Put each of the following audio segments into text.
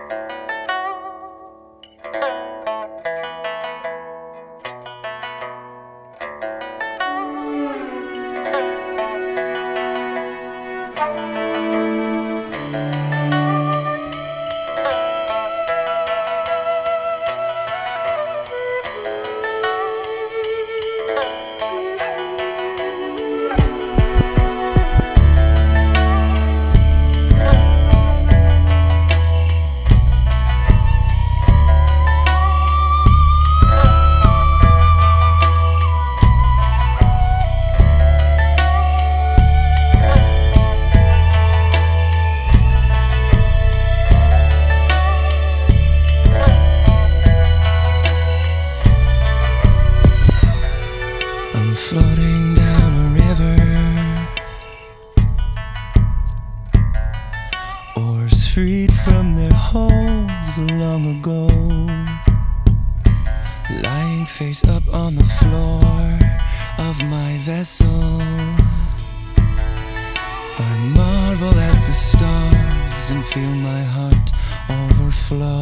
I'm floating down a river, oars freed from their holds long ago, lying face up on the floor of my vessel. I marvel at the stars and feel my heart overflow.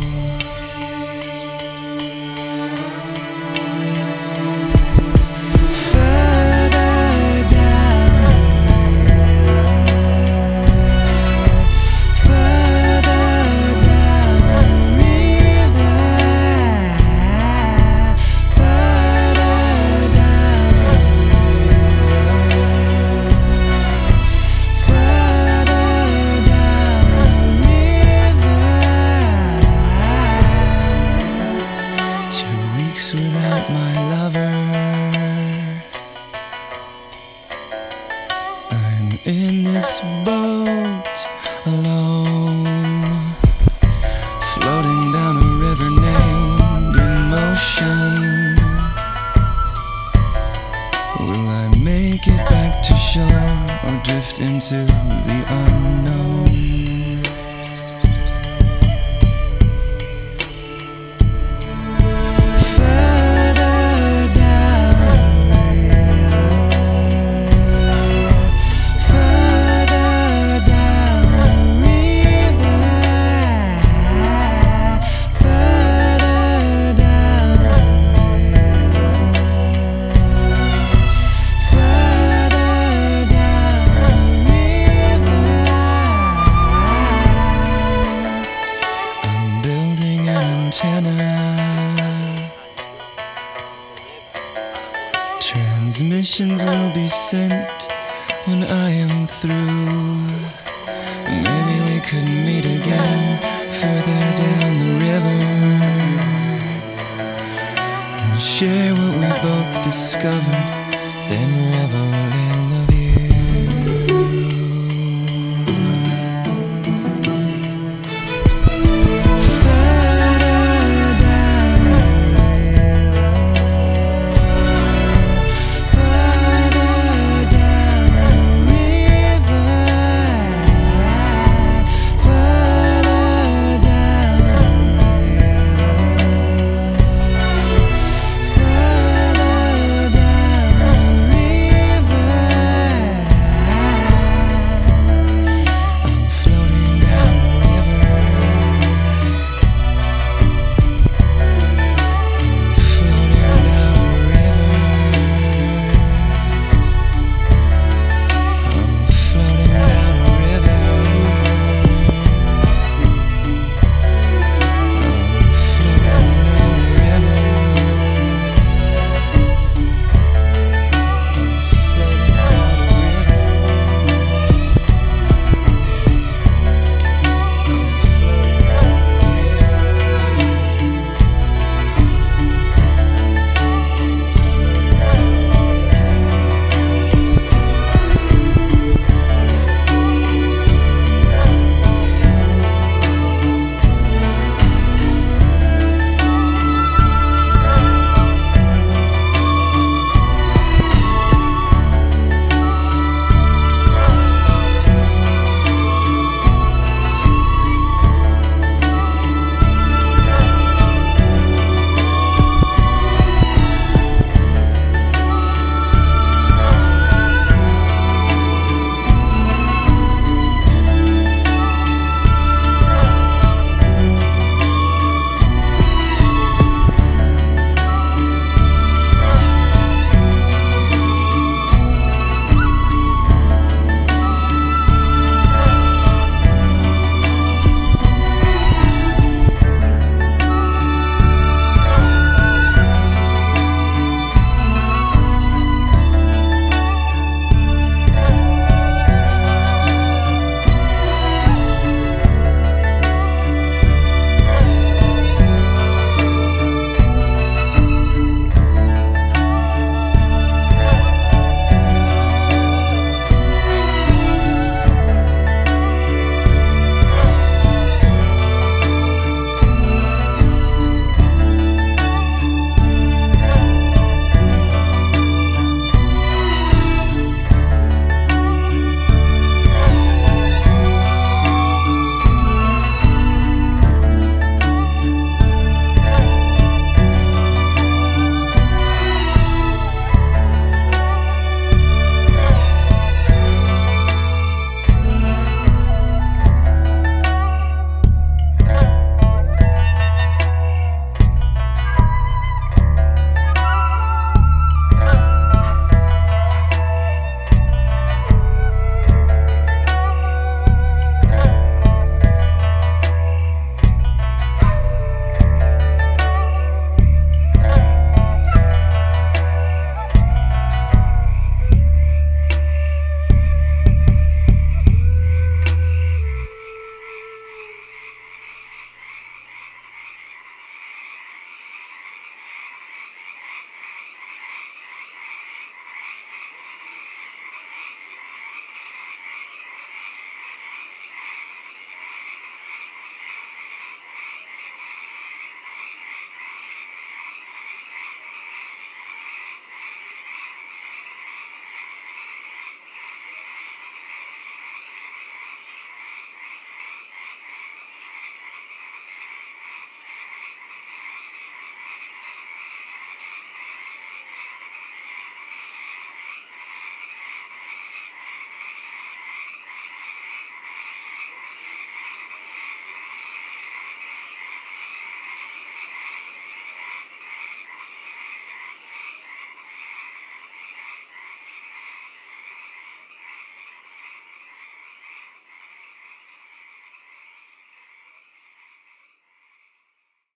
Without my lover, I'm in this boat alone, floating down a river named Emotion. Will I make it back to shore or drift into the unknown? Transmissions will be sent when I am through. Maybe we could meet again further down the river and share what we both discovered